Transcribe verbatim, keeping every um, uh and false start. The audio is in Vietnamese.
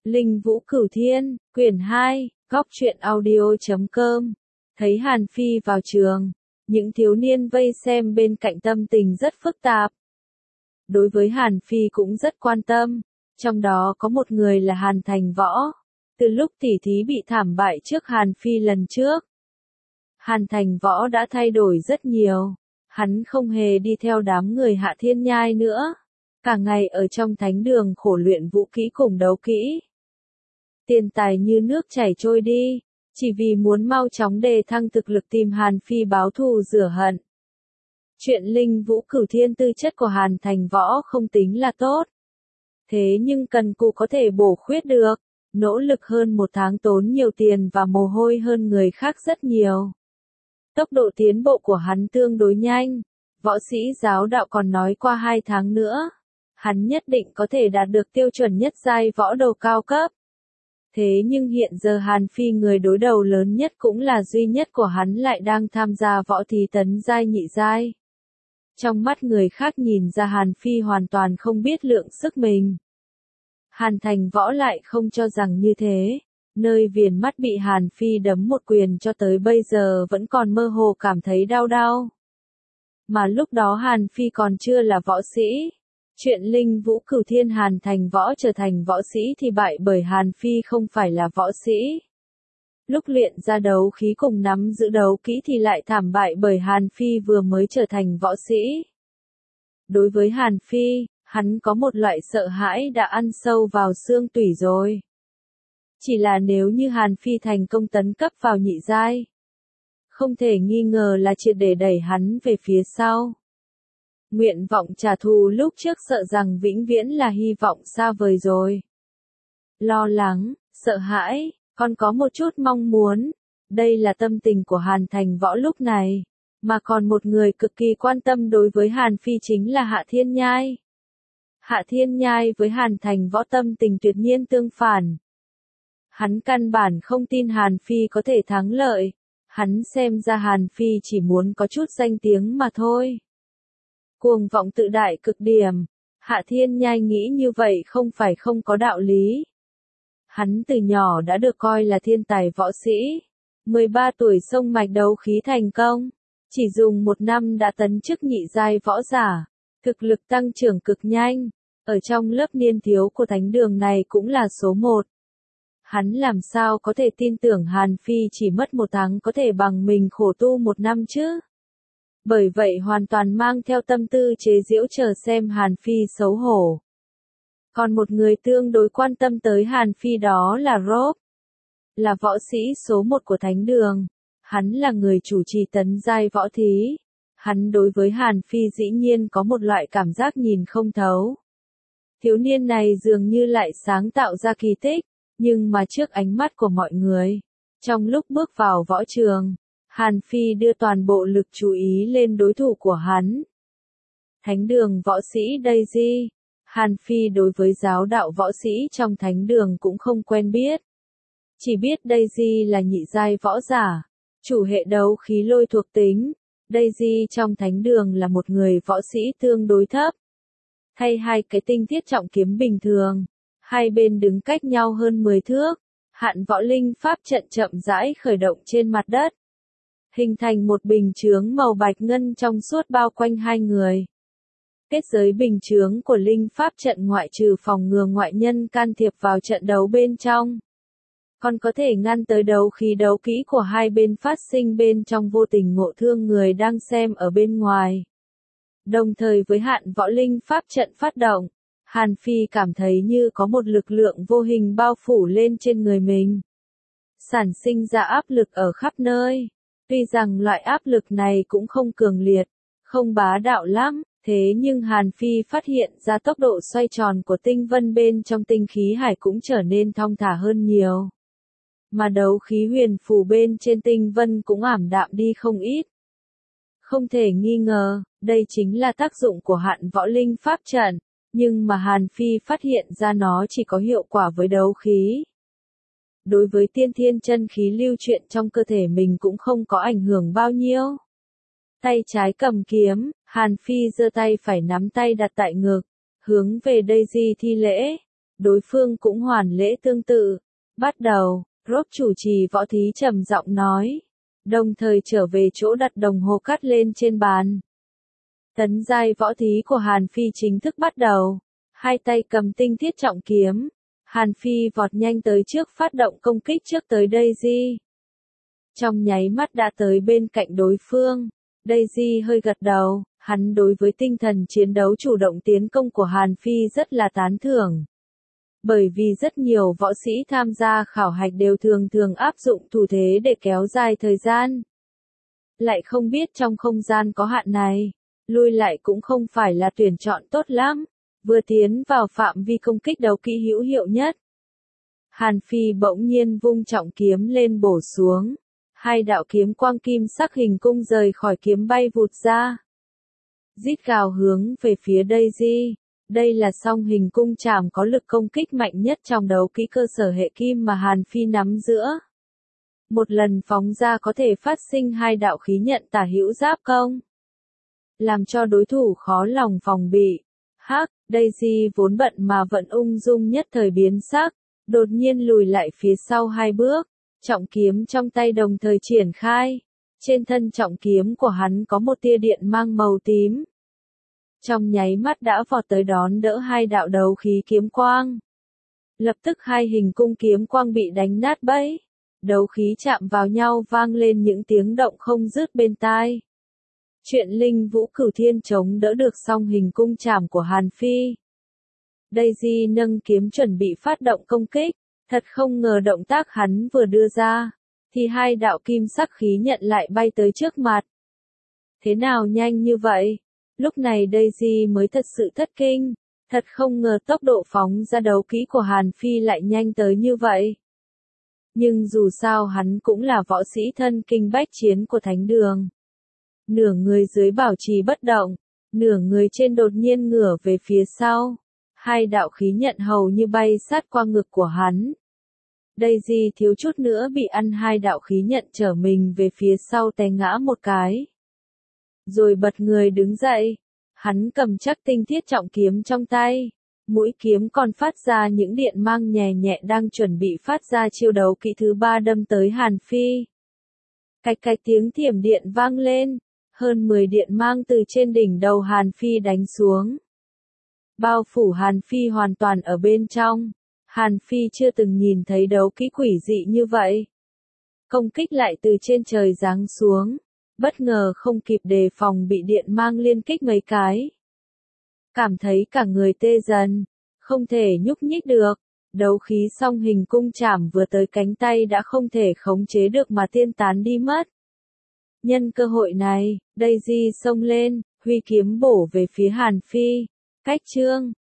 Linh Vũ Cửu Thiên, quyển hai, góc truyện audio chấm com. Thấy Hàn Phi vào trường, những thiếu niên vây xem bên cạnh tâm tình rất phức tạp. Đối với Hàn Phi cũng rất quan tâm, trong đó có một người là Hàn Thành Võ. Từ lúc tỉ thí bị thảm bại trước Hàn Phi lần trước, Hàn Thành Võ đã thay đổi rất nhiều. Hắn không hề đi theo đám người Hạ Thiên Nhai nữa, cả ngày ở trong thánh đường khổ luyện vũ kỹ cùng đấu kỹ. Tiền tài như nước chảy trôi đi, chỉ vì muốn mau chóng đề thăng thực lực tìm Hàn Phi báo thù rửa hận. Chuyện Linh Vũ Cửu Thiên tư chất của Hàn Thành Võ không tính là tốt. Thế nhưng cần cù có thể bổ khuyết được, nỗ lực hơn một tháng tốn nhiều tiền và mồ hôi hơn người khác rất nhiều. Tốc độ tiến bộ của hắn tương đối nhanh, võ sĩ giáo đạo còn nói qua hai tháng nữa, hắn nhất định có thể đạt được tiêu chuẩn nhất giai võ đầu cao cấp. Thế nhưng hiện giờ Hàn Phi người đối đầu lớn nhất cũng là duy nhất của hắn lại đang tham gia võ thí tấn giai nhị giai. Trong mắt người khác nhìn ra Hàn Phi hoàn toàn không biết lượng sức mình. Hàn Thành Võ lại không cho rằng như thế. Nơi viền mắt bị Hàn Phi đấm một quyền cho tới bây giờ vẫn còn mơ hồ cảm thấy đau đau. Mà lúc đó Hàn Phi còn chưa là võ sĩ. Chuyện Linh Vũ Cửu Thiên Hàn Thành Võ trở thành võ sĩ thì bại bởi Hàn Phi không phải là võ sĩ. Lúc luyện ra đấu khí cùng nắm giữ đấu kỹ thì lại thảm bại bởi Hàn Phi vừa mới trở thành võ sĩ. Đối với Hàn Phi, hắn có một loại sợ hãi đã ăn sâu vào xương tủy rồi. Chỉ là nếu như Hàn Phi thành công tấn cấp vào nhị giai, không thể nghi ngờ là triệt để đẩy hắn về phía sau. Nguyện vọng trả thù lúc trước sợ rằng vĩnh viễn là hy vọng xa vời rồi. Lo lắng, sợ hãi, còn có một chút mong muốn. Đây là tâm tình của Hàn Thành Võ lúc này. Mà còn một người cực kỳ quan tâm đối với Hàn Phi chính là Hạ Thiên Nhai. Hạ Thiên Nhai với Hàn Thành Võ tâm tình tuyệt nhiên tương phản. Hắn căn bản không tin Hàn Phi có thể thắng lợi. Hắn xem ra Hàn Phi chỉ muốn có chút danh tiếng mà thôi. Cuồng vọng tự đại cực điểm. Hạ Thiên Nhai nghĩ như vậy không phải không có đạo lý. Hắn từ nhỏ đã được coi là thiên tài võ sĩ. mười ba tuổi xông mạch đấu khí thành công. Chỉ dùng một năm đã tấn chức nhị giai võ giả. Thực lực tăng trưởng cực nhanh. Ở trong lớp niên thiếu của thánh đường này cũng là số một. Hắn làm sao có thể tin tưởng Hàn Phi chỉ mất một tháng có thể bằng mình khổ tu một năm chứ? Bởi vậy hoàn toàn mang theo tâm tư chế giễu chờ xem Hàn Phi xấu hổ. Còn một người tương đối quan tâm tới Hàn Phi đó là Rob. Là võ sĩ số một của thánh đường. Hắn là người chủ trì tấn giai võ thí. Hắn đối với Hàn Phi dĩ nhiên có một loại cảm giác nhìn không thấu. Thiếu niên này dường như lại sáng tạo ra kỳ tích. Nhưng mà trước ánh mắt của mọi người, trong lúc bước vào võ trường, Hàn Phi đưa toàn bộ lực chú ý lên đối thủ của hắn. Thánh đường võ sĩ Daisy. Hàn Phi đối với giáo đạo võ sĩ trong thánh đường cũng không quen biết. Chỉ biết Daisy là nhị giai võ giả, chủ hệ đấu khí lôi thuộc tính. Daisy trong thánh đường là một người võ sĩ tương đối thấp. Thay hai cái tinh thiết trọng kiếm bình thường. Hai bên đứng cách nhau hơn mười thước, hạn võ linh pháp trận chậm rãi khởi động trên mặt đất. Hình thành một bình chướng màu bạch ngân trong suốt bao quanh hai người. Kết giới bình chướng của linh pháp trận ngoại trừ phòng ngừa ngoại nhân can thiệp vào trận đấu bên trong. Còn có thể ngăn tới đấu khí đấu kỹ của hai bên phát sinh bên trong vô tình ngộ thương người đang xem ở bên ngoài. Đồng thời với hạn võ linh pháp trận phát động. Hàn Phi cảm thấy như có một lực lượng vô hình bao phủ lên trên người mình. Sản sinh ra áp lực ở khắp nơi. Tuy rằng loại áp lực này cũng không cường liệt, không bá đạo lắm, thế nhưng Hàn Phi phát hiện ra tốc độ xoay tròn của tinh vân bên trong tinh khí hải cũng trở nên thong thả hơn nhiều. Mà đấu khí huyền phù bên trên tinh vân cũng ảm đạm đi không ít. Không thể nghi ngờ, đây chính là tác dụng của hạn võ linh pháp trận. Nhưng mà Hàn Phi phát hiện ra nó chỉ có hiệu quả với đấu khí. Đối với tiên thiên chân khí lưu chuyển trong cơ thể mình cũng không có ảnh hưởng bao nhiêu. Tay trái cầm kiếm, Hàn Phi giơ tay phải nắm tay đặt tại ngực, hướng về Daisy thi lễ. đối phương cũng hoàn lễ tương tự. Bắt đầu, Rob chủ trì võ thí trầm giọng nói, đồng thời trở về chỗ đặt đồng hồ cắt lên trên bàn. Tấn giai võ thí của Hàn Phi chính thức bắt đầu, hai tay cầm tinh thiết trọng kiếm, Hàn Phi vọt nhanh tới trước phát động công kích trước tới Daisy. Trong nháy mắt đã tới bên cạnh đối phương, Daisy hơi gật đầu, hắn đối với tinh thần chiến đấu chủ động tiến công của Hàn Phi rất là tán thưởng. Bởi vì rất nhiều võ sĩ tham gia khảo hạch đều thường thường áp dụng thủ thế để kéo dài thời gian. Lại không biết trong không gian có hạn này, lui lại cũng không phải là tuyển chọn tốt lắm, vừa tiến vào phạm vi công kích đấu kỹ hữu hiệu nhất. Hàn Phi bỗng nhiên vung trọng kiếm lên bổ xuống, hai đạo kiếm quang kim sắc hình cung rời khỏi kiếm bay vụt ra. Rít gào hướng về phía Daisy. Đây là song hình cung chảm có lực công kích mạnh nhất trong đấu kỹ cơ sở hệ kim mà Hàn Phi nắm giữ. Một lần phóng ra có thể phát sinh hai đạo khí nhận tả hữu giáp công, làm cho đối thủ khó lòng phòng bị. Hắc, Daisy vốn bận mà vận ung dung nhất thời biến sắc, đột nhiên lùi lại phía sau hai bước, trọng kiếm trong tay đồng thời triển khai. Trên thân trọng kiếm của hắn có một tia điện mang màu tím. Trong nháy mắt đã vọt tới đón đỡ hai đạo đấu khí kiếm quang. Lập tức hai hình cung kiếm quang bị đánh nát bấy. Đấu khí chạm vào nhau vang lên những tiếng động không dứt bên tai. Chuyện linh vũ cửu thiên chống đỡ được song hình cung chảm của Hàn Phi. Daisy nâng kiếm chuẩn bị phát động công kích. Thật không ngờ động tác hắn vừa đưa ra, thì hai đạo kim sắc khí nhận lại bay tới trước mặt. Thế nào nhanh như vậy? Lúc này Daisy mới thật sự thất kinh, thật không ngờ tốc độ phóng ra đấu kỹ của Hàn Phi lại nhanh tới như vậy. Nhưng dù sao hắn cũng là võ sĩ thân kinh bách chiến của thánh đường. Nửa người dưới bảo trì bất động, nửa người trên đột nhiên ngửa về phía sau. Hai đạo khí nhận hầu như bay sát qua ngực của hắn. Daisy thiếu chút nữa bị ăn hai đạo khí nhận trở mình về phía sau té ngã một cái. Rồi bật người đứng dậy, hắn cầm chắc tinh thiết trọng kiếm trong tay, mũi kiếm còn phát ra những điện mang nhẹ nhẹ đang chuẩn bị phát ra chiêu đấu kỹ thứ ba đâm tới Hàn Phi. Cạch cạch tiếng thiểm điện vang lên, hơn mười điện mang từ trên đỉnh đầu Hàn Phi đánh xuống. Bao phủ Hàn Phi hoàn toàn ở bên trong, Hàn Phi chưa từng nhìn thấy đấu kỹ quỷ dị như vậy. Công kích lại từ trên trời giáng xuống. Bất ngờ không kịp đề phòng bị điện mang liên kích mấy cái. Cảm thấy cả người tê dần, không thể nhúc nhích được, đấu khí song hình cung chảm vừa tới cánh tay đã không thể khống chế được mà tiên tán đi mất. Nhân cơ hội này, Daisy xông lên, huy kiếm bổ về phía Hàn Phi. Cách chương